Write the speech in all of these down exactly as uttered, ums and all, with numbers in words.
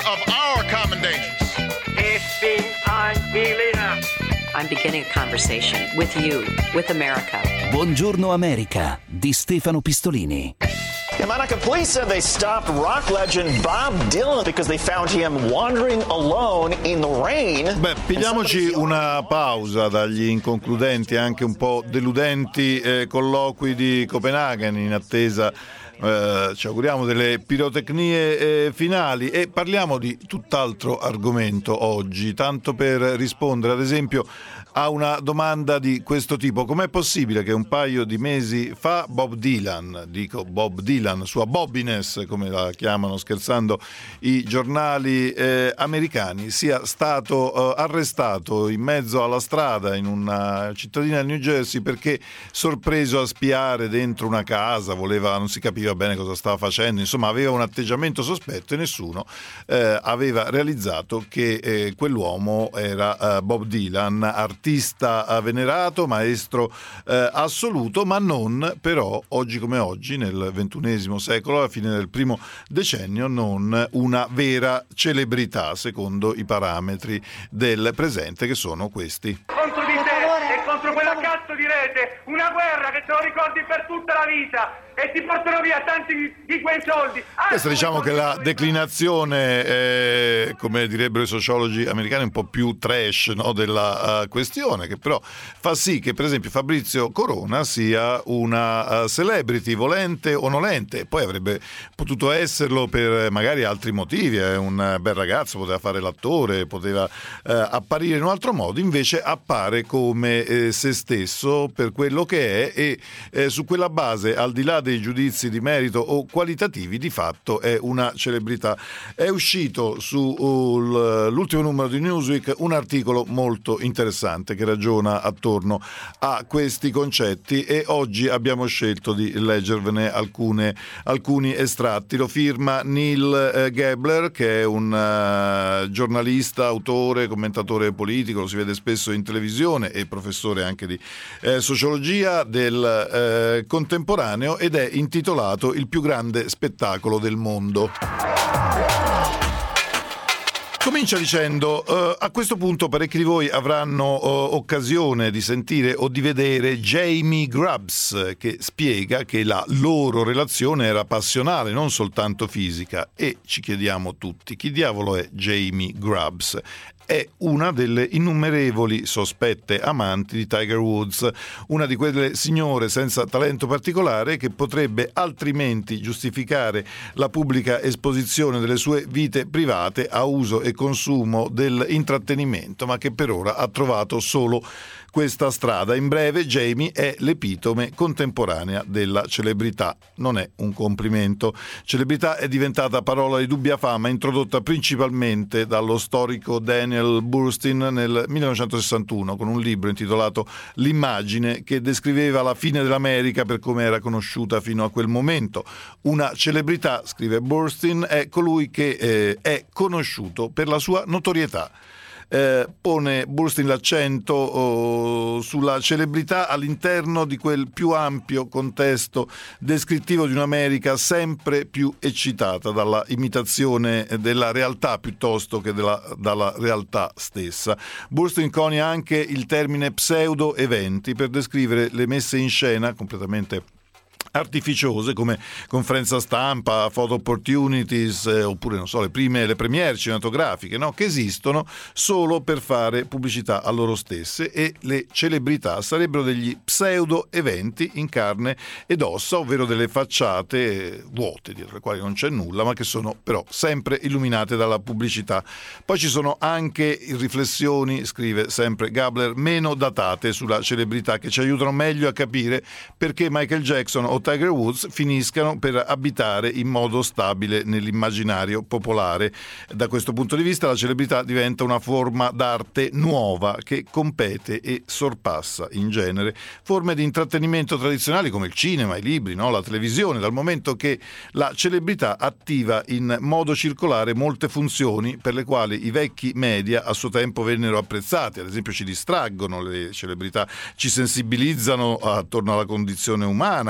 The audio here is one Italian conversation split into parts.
of our common dangers. Ich bin ein Berliner. I'm beginning a conversation with you, with America. Buongiorno America di Stefano Pistolini. Yeah, Monica, police said they stopped rock legend Bob Dylan because they found him wandering alone in the rain. Beh, pigliamoci una pausa dagli inconcludenti e anche un po' deludenti eh, colloqui di Copenaghen in attesa, eh, ci auguriamo, delle pirotecnie eh, finali, e parliamo di tutt'altro argomento oggi, tanto per rispondere ad esempio a una domanda di questo tipo: com'è possibile che un paio di mesi fa Bob Dylan, dico Bob Dylan, sua bobbiness come la chiamano scherzando i giornali eh, americani, sia stato eh, arrestato in mezzo alla strada in una cittadina del New Jersey perché sorpreso a spiare dentro una casa, voleva, non si capiva bene cosa stava facendo, insomma aveva un atteggiamento sospetto e nessuno eh, aveva realizzato che eh, quell'uomo era eh, Bob Dylan, artista artista venerato, maestro eh, assoluto, ma non però oggi come oggi, nel ventunesimo secolo, alla fine del primo decennio, non una vera celebrità secondo i parametri del presente, che sono questi. Contro di te e contro quella cazzo di rete, una guerra che te lo ricordi per tutta la vita e ti portano via tanti di quei soldi. Ah, questa diciamo che la declinazione, eh, come direbbero i sociologi americani, un po' più trash, no, della uh, questione, che però fa sì che per esempio Fabrizio Corona sia una uh, celebrity volente o nolente. Poi avrebbe potuto esserlo per magari altri motivi, è un bel ragazzo, poteva fare l'attore, poteva uh, apparire in un altro modo, invece appare come eh, se stesso per quello che è, e eh, su quella base, al di là dei giudizi di merito o qualitativi, di fatto è una celebrità. È uscito sull'ultimo numero di Newsweek un articolo molto interessante che ragiona attorno a questi concetti, e oggi abbiamo scelto di leggervene alcune, alcuni estratti. Lo firma Neil eh, Gabler, che è un uh, giornalista, autore, commentatore politico, lo si vede spesso in televisione, e professore anche di eh, sociologia del eh, contemporaneo, ed è intitolato Il più grande spettacolo del mondo. Comincia dicendo: uh, a questo punto parecchi di voi avranno uh, occasione di sentire o di vedere Jamie Grubbs, che spiega che la loro relazione era passionale, non soltanto fisica. E ci chiediamo tutti: chi diavolo è Jamie Grubbs? È una delle innumerevoli sospette amanti di Tiger Woods, una di quelle signore senza talento particolare che potrebbe altrimenti giustificare la pubblica esposizione delle sue vite private a uso e consumo dell'intrattenimento, ma che per ora ha trovato solo questa strada. In breve, Jamie è l'epitome contemporanea della celebrità. Non è un complimento. Celebrità è diventata parola di dubbia fama, introdotta principalmente dallo storico Daniel Boorstin nel millenovecentosessantuno con un libro intitolato L'immagine, che descriveva la fine dell'America per come era conosciuta fino a quel momento. Una celebrità, scrive Boorstin, è colui che eh, è conosciuto per la sua notorietà. Eh, pone Boorstin l'accento oh, sulla celebrità all'interno di quel più ampio contesto descrittivo di un'America sempre più eccitata dalla imitazione della realtà piuttosto che della, dalla realtà stessa. Boorstin conia anche il termine pseudo-eventi per descrivere le messe in scena completamente artificiose come conferenza stampa, photo opportunities eh, oppure non so le prime le premiere cinematografiche, no? Che esistono solo per fare pubblicità a loro stesse, e le celebrità sarebbero degli pseudo eventi in carne ed ossa, ovvero delle facciate vuote dietro le quali non c'è nulla, ma che sono però sempre illuminate dalla pubblicità. Poi ci sono anche riflessioni, scrive sempre Gabler, meno datate sulla celebrità, che ci aiutano meglio a capire perché Michael Jackson o Tiger Woods finiscano per abitare in modo stabile nell'immaginario popolare. Da questo punto di vista la celebrità diventa una forma d'arte nuova che compete e sorpassa in genere forme di intrattenimento tradizionali come il cinema, i libri, no? La televisione, dal momento che la celebrità attiva in modo circolare molte funzioni per le quali i vecchi media a suo tempo vennero apprezzati. Ad esempio ci distraggono le celebrità, ci sensibilizzano attorno alla condizione umana, creano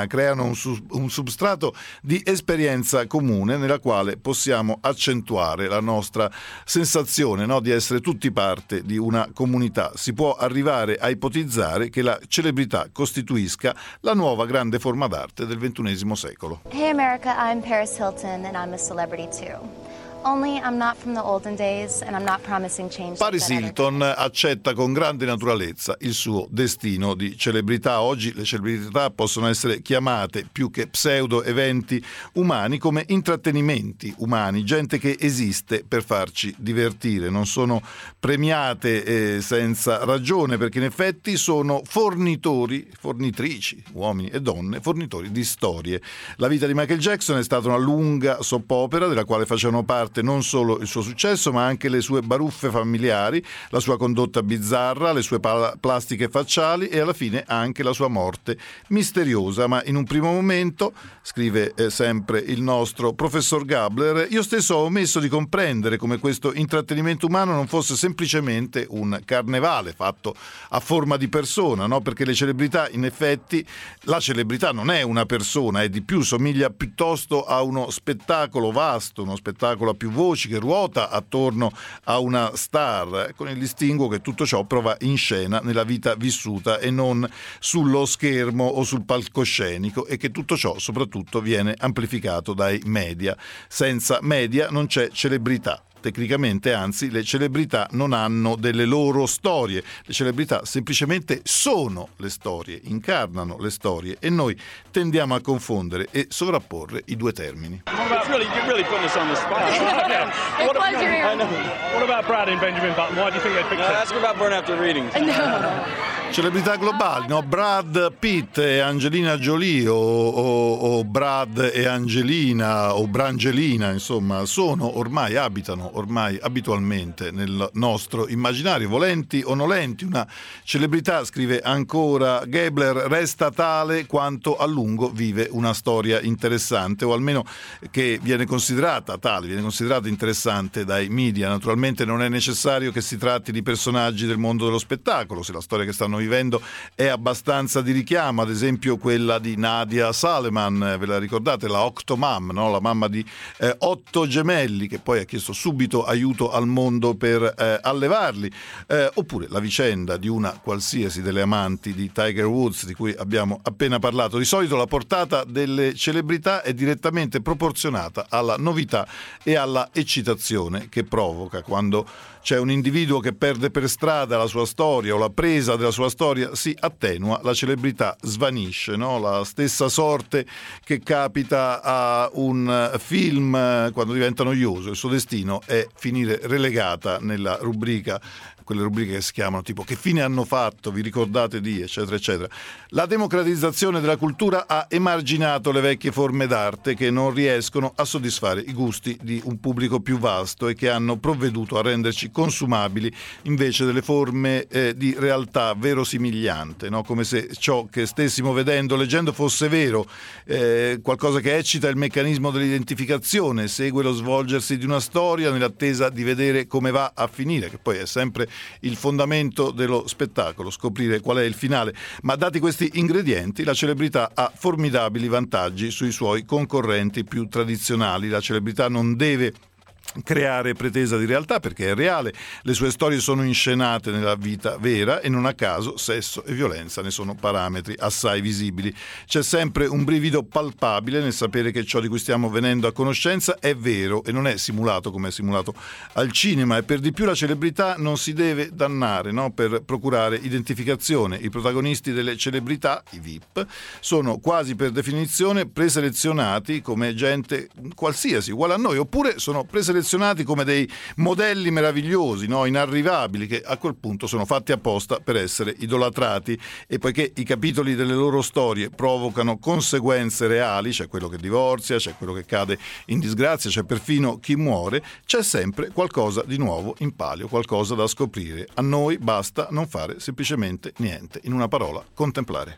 umano un, su- un substrato di esperienza comune nella quale possiamo accentuare la nostra sensazione, no, di essere tutti parte di una comunità. Si può arrivare a ipotizzare che la celebrità costituisca la nuova grande forma d'arte del ventunesimo secolo. Hey America, I'm Paris Hilton and I'm a celebrity too. Only I'm not from the olden days and I'm not promising change. Paris Hilton accetta con grande naturalezza il suo destino di celebrità. Oggi le celebrità possono essere chiamate più che pseudo eventi umani come intrattenimenti umani, gente che esiste per farci divertire. Non sono premiate eh, senza ragione, perché in effetti sono fornitori, fornitrici, uomini e donne, fornitori di storie. La vita di Michael Jackson è stata una lunga soppopera della quale facevano parte non solo il suo successo ma anche le sue baruffe familiari, la sua condotta bizzarra, le sue pal- plastiche facciali e alla fine anche la sua morte misteriosa. Ma in un primo momento, scrive eh, sempre il nostro professor Gabler, io stesso ho omesso di comprendere come questo intrattenimento umano non fosse semplicemente un carnevale fatto a forma di persona, no? Perché le celebrità, in effetti, la celebrità non è una persona, è di più, somiglia piuttosto a uno spettacolo vasto, uno spettacolo a più voci che ruota attorno a una star, con il distinguo che tutto ciò prova in scena nella vita vissuta e non sullo schermo o sul palcoscenico, e che tutto ciò soprattutto viene amplificato dai media. Senza media non c'è celebrità. Tecnicamente, anzi, le celebrità non hanno delle loro storie. Le celebrità semplicemente sono le storie, incarnano le storie, e noi tendiamo a confondere e sovrapporre i due termini. It's really, you're really putting us on the spot. Yeah. What, I know. What about Brad and Benjamin Button? Why do you think they picked no, ask about Burn After Reading. No. Celebrità globali, no? Brad Pitt e Angelina Jolie o, o, o Brad e Angelina o Brangelina, insomma, sono ormai, abitano ormai abitualmente nel nostro immaginario, volenti o nolenti. Una celebrità, scrive ancora Gabler, resta tale quanto a lungo vive una storia interessante, o almeno che viene considerata tale, viene considerata interessante dai media. Naturalmente non è necessario che si tratti di personaggi del mondo dello spettacolo, se la storia che stanno vivendo è abbastanza di richiamo, ad esempio quella di Nadia Saleman, ve la ricordate, la Octomam, no? La mamma di eh, otto gemelli che poi ha chiesto subito aiuto al mondo per eh, allevarli, eh, oppure la vicenda di una qualsiasi delle amanti di Tiger Woods di cui abbiamo appena parlato. Di solito la portata delle celebrità è direttamente proporzionata alla novità e alla eccitazione che provoca. Quando c'è un individuo che perde per strada la sua storia o la presa della sua storia si attenua, la celebrità svanisce, no? La stessa sorte che capita a un film quando diventa noioso, il suo destino è finire relegata nella rubrica, quelle rubriche che si chiamano tipo che fine hanno fatto, vi ricordate di, eccetera eccetera. La democratizzazione della cultura ha emarginato le vecchie forme d'arte che non riescono a soddisfare i gusti di un pubblico più vasto e che hanno provveduto a renderci consumabili invece delle forme eh, di realtà verosimigliante, no? Come se ciò che stessimo vedendo, leggendo fosse vero, eh, qualcosa che eccita il meccanismo dell'identificazione, segue lo svolgersi di una storia nell'attesa di vedere come va a finire, che poi è sempre il fondamento dello spettacolo, scoprire qual è il finale. Ma dati questi ingredienti, la celebrità ha formidabili vantaggi sui suoi concorrenti più tradizionali. La celebrità non deve creare pretesa di realtà perché è reale, le sue storie sono inscenate nella vita vera e non a caso sesso e violenza ne sono parametri assai visibili. C'è sempre un brivido palpabile nel sapere che ciò di cui stiamo venendo a conoscenza è vero e non è simulato come è simulato al cinema, e per di più la celebrità non si deve dannare, no? Per procurare identificazione. I protagonisti delle celebrità, i V I P, sono quasi per definizione preselezionati come gente qualsiasi, uguale a noi, oppure sono preselezionati come dei modelli meravigliosi, no? Inarrivabili, che a quel punto sono fatti apposta per essere idolatrati, e poiché i capitoli delle loro storie provocano conseguenze reali, c'è quello che divorzia, c'è quello che cade in disgrazia, c'è perfino chi muore, c'è sempre qualcosa di nuovo in palio, qualcosa da scoprire. A noi basta non fare semplicemente niente, in una parola, contemplare.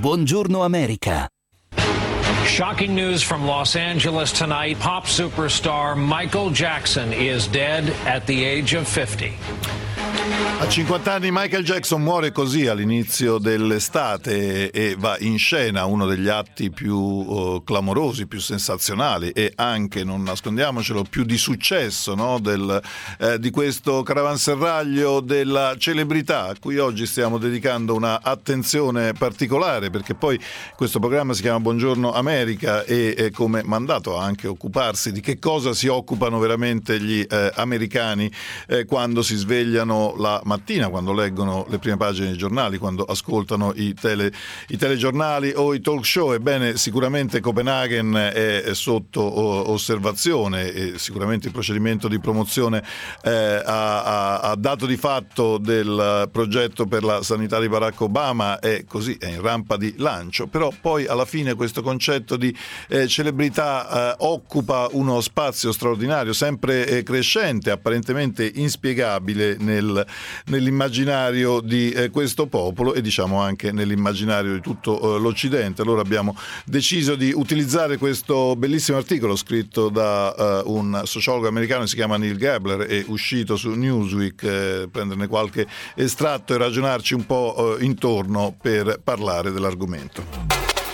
Buongiorno America. Shocking news from Los Angeles tonight. Pop superstar Michael Jackson is dead at the age of fifty. A cinquanta anni Michael Jackson muore così all'inizio dell'estate e va in scena uno degli atti più uh, clamorosi, più sensazionali e anche, non nascondiamocelo, più di successo, no? Del, eh, di questo caravanserraglio della celebrità a cui oggi stiamo dedicando una attenzione particolare, perché poi questo programma si chiama Buongiorno America e è come mandato anche occuparsi di che cosa si occupano veramente gli eh, americani eh, quando si svegliano la mattina, quando leggono le prime pagine dei giornali, quando ascoltano i, tele, i telegiornali o i talk show. Ebbene, sicuramente Copenaghen è, è sotto osservazione e sicuramente il procedimento di promozione eh, ha, ha, ha dato di fatto del progetto per la sanità di Barack Obama è così, è in rampa di lancio, però poi alla fine questo concetto di eh, celebrità eh, occupa uno spazio straordinario, sempre eh, crescente, apparentemente inspiegabile nel nell'immaginario di eh, questo popolo e diciamo anche nell'immaginario di tutto eh, l'Occidente. Allora abbiamo deciso di utilizzare questo bellissimo articolo scritto da eh, un sociologo americano che si chiama Neil Gabler, è uscito su Newsweek, eh, prenderne qualche estratto e ragionarci un po' eh, intorno per parlare dell'argomento.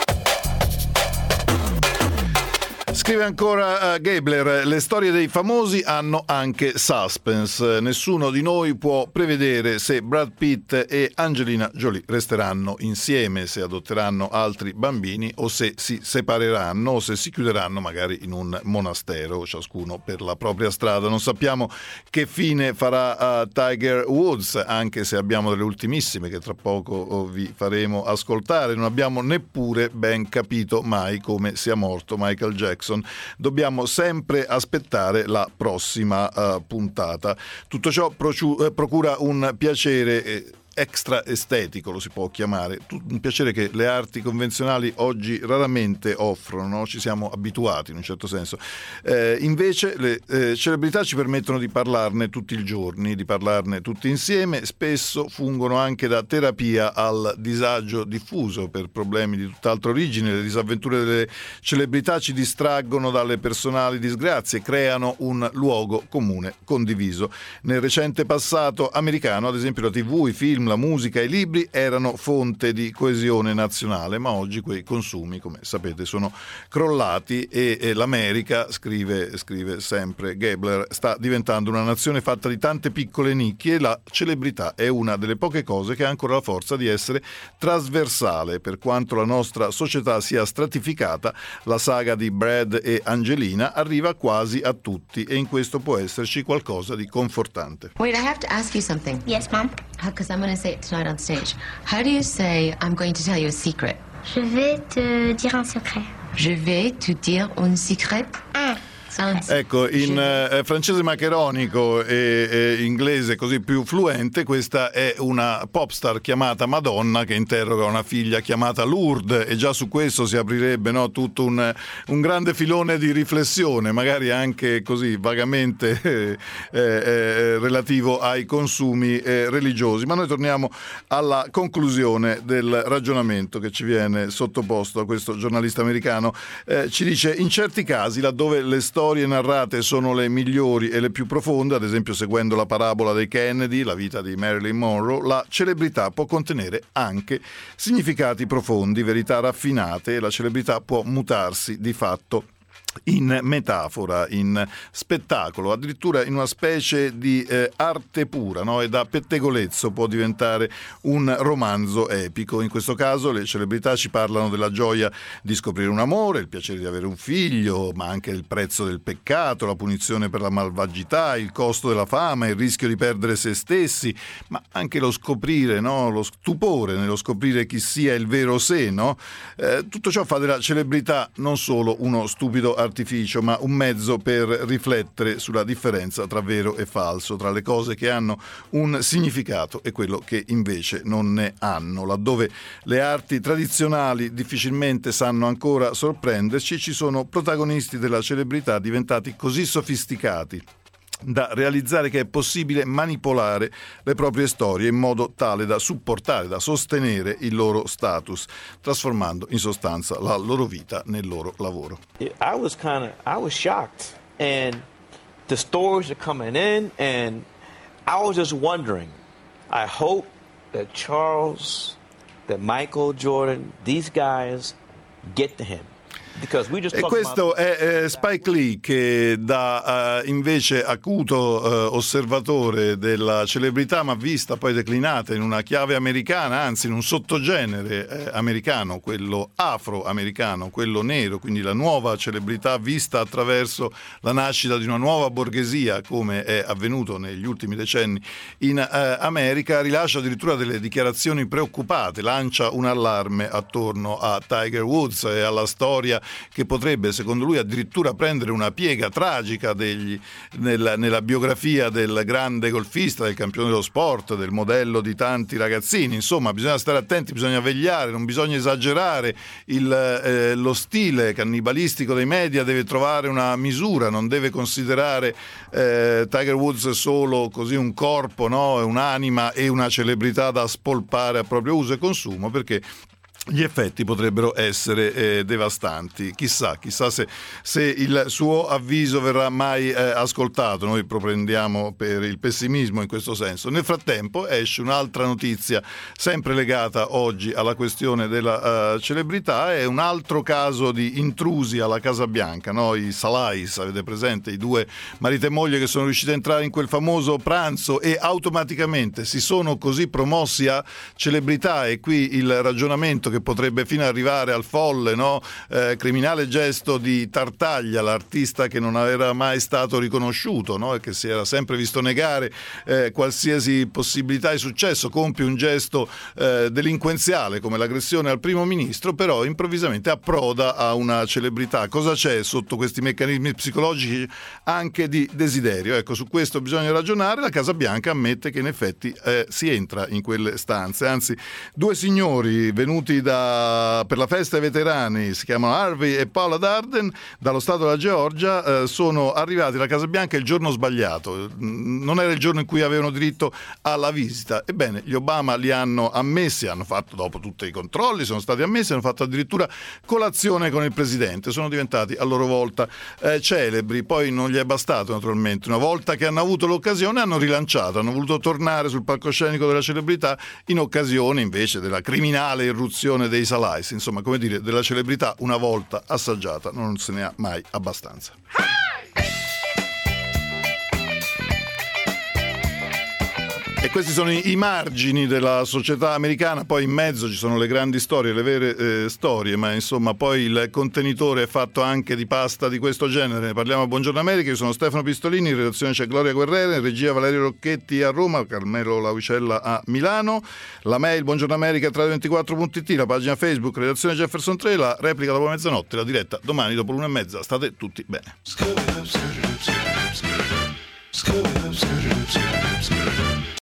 Scrive ancora uh, Gabler, le storie dei famosi hanno anche suspense. Nessuno di noi può prevedere se Brad Pitt e Angelina Jolie resteranno insieme, se adotteranno altri bambini o se si separeranno o se si chiuderanno magari in un monastero, ciascuno per la propria strada. Non sappiamo che fine farà uh, Tiger Woods, anche se abbiamo delle ultimissime che tra poco oh, vi faremo ascoltare. Non abbiamo neppure ben capito mai come sia morto Michael Jackson. Dobbiamo sempre aspettare la prossima uh, puntata. Tutto ciò prociu- eh, procura un piacere eh, extra estetico, lo si può chiamare, un piacere che le arti convenzionali oggi raramente offrono, no? Ci siamo abituati in un certo senso. Eh, invece le eh, celebrità ci permettono di parlarne tutti i giorni, di parlarne tutti insieme, spesso fungono anche da terapia al disagio diffuso per problemi di tutt'altra origine. Le disavventure delle celebrità ci distraggono dalle personali disgrazie, creano un luogo comune condiviso. Nel recente passato americano, ad esempio, la tivù, i film, la musica e i libri erano fonte di coesione nazionale, ma oggi quei consumi, come sapete, sono crollati e, e l'America, scrive, scrive sempre Gabler, sta diventando una nazione fatta di tante piccole nicchie e la celebrità è una delle poche cose che ha ancora la forza di essere trasversale. Per quanto la nostra società sia stratificata, la saga di Brad e Angelina arriva quasi a tutti e in questo può esserci qualcosa di confortante. Wait, I have to ask you something. Yes, Mom? Because I'm going to say it tonight on stage. How do you say I'm going to tell you a secret? Je vais te dire un secret. Je vais te dire un secret. Mm. Ecco, in eh, francese maccheronico e, e inglese così più fluente, questa è una popstar chiamata Madonna che interroga una figlia chiamata Lourdes e già su questo si aprirebbe, no, tutto un, un grande filone di riflessione, magari anche così vagamente eh, eh, relativo ai consumi eh, religiosi. Ma noi torniamo alla conclusione del ragionamento che ci viene sottoposto da questo giornalista americano. Eh, ci dice: in certi casi, laddove le storie storie narrate sono le migliori e le più profonde, ad esempio seguendo la parabola dei Kennedy, la vita di Marilyn Monroe, la celebrità può contenere anche significati profondi, verità raffinate e la celebrità può mutarsi di fatto in metafora, in spettacolo, addirittura in una specie di eh, arte pura, no? E da pettegolezzo può diventare un romanzo epico. In questo caso le celebrità ci parlano della gioia di scoprire un amore, il piacere di avere un figlio, ma anche il prezzo del peccato, la punizione per la malvagità, il costo della fama, il rischio di perdere se stessi, ma anche lo scoprire, no? Lo stupore nello scoprire chi sia il vero sé, no? Eh, tutto ciò fa della celebrità non solo uno stupido artificio, ma un mezzo per riflettere sulla differenza tra vero e falso, tra le cose che hanno un significato e quello che invece non ne hanno. Laddove le arti tradizionali difficilmente sanno ancora sorprenderci, ci sono protagonisti della celebrità diventati così sofisticati da realizzare che è possibile manipolare le proprie storie in modo tale da supportare, da sostenere il loro status, trasformando in sostanza la loro vita nel loro lavoro. I was kind of I was shocked, and the stories are coming in, and I was just wondering, I hope that Charles, that Michael Jordan, these guys get to him. E questo è eh, Spike Lee, che da eh, invece acuto eh, osservatore della celebrità, ma vista poi declinata in una chiave americana, anzi in un sottogenere eh, americano, quello afroamericano, quello nero, quindi la nuova celebrità vista attraverso la nascita di una nuova borghesia, come è avvenuto negli ultimi decenni in eh, America, rilascia addirittura delle dichiarazioni preoccupate, lancia un allarme attorno a Tiger Woods e alla storia che potrebbe, secondo lui, addirittura prendere una piega tragica degli, nel, nella biografia del grande golfista, del campione dello sport, del modello di tanti ragazzini. Insomma, bisogna stare attenti, bisogna vegliare, non bisogna esagerare. Il, eh, lo stile cannibalistico dei media deve trovare una misura, non deve considerare eh, Tiger Woods solo così un corpo, no? Un'anima e una celebrità da spolpare a proprio uso e consumo, perché gli effetti potrebbero essere eh, devastanti. Chissà, chissà se, se il suo avviso verrà mai eh, ascoltato. Noi propendiamo per il pessimismo in questo senso. Nel frattempo esce un'altra notizia, sempre legata oggi alla questione della uh, celebrità. È un altro caso di intrusi alla Casa Bianca, no? I Salais, avete presente? I due marito e moglie che sono riusciti a entrare in quel famoso pranzo e automaticamente si sono così promossi a celebrità. E qui il ragionamento che potrebbe fino arrivare al folle, no? eh, criminale gesto di Tartaglia, l'artista che non era mai stato riconosciuto, no? E che si era sempre visto negare eh, qualsiasi possibilità di successo, compie un gesto eh, delinquenziale come l'aggressione al primo ministro, però improvvisamente approda a una celebrità. Cosa c'è sotto questi meccanismi psicologici anche di desiderio? Ecco, su questo bisogna ragionare. La Casa Bianca ammette che in effetti eh, si entra in quelle stanze, anzi due signori venuti da, per la festa ai veterani, si chiamano Harvey e Paula Darden, dallo stato della Georgia, eh, sono arrivati alla Casa Bianca il giorno sbagliato, non era il giorno in cui avevano diritto alla visita. Ebbene, gli Obama li hanno ammessi, hanno fatto, dopo tutti i controlli, sono stati ammessi, hanno fatto addirittura colazione con il presidente, sono diventati a loro volta eh, celebri. Poi non gli è bastato, naturalmente, una volta che hanno avuto l'occasione hanno rilanciato, hanno voluto tornare sul palcoscenico della celebrità in occasione invece della criminale irruzione dei Salais. Insomma, come dire, della celebrità una volta assaggiata non se ne ha mai abbastanza. E questi sono i, i margini della società americana, poi in mezzo ci sono le grandi storie, le vere eh, storie, ma insomma poi il contenitore è fatto anche di pasta di questo genere. Ne parliamo a Buongiorno America, io sono Stefano Pistolini, in redazione c'è Gloria Guerrera, in regia Valerio Rocchetti a Roma, Carmelo Lavicella a Milano, la mail buongiorno america tre ventiquattro punto it, la pagina Facebook redazione Jefferson tre, la replica dopo mezzanotte, la diretta domani dopo l'una e mezza. State tutti bene.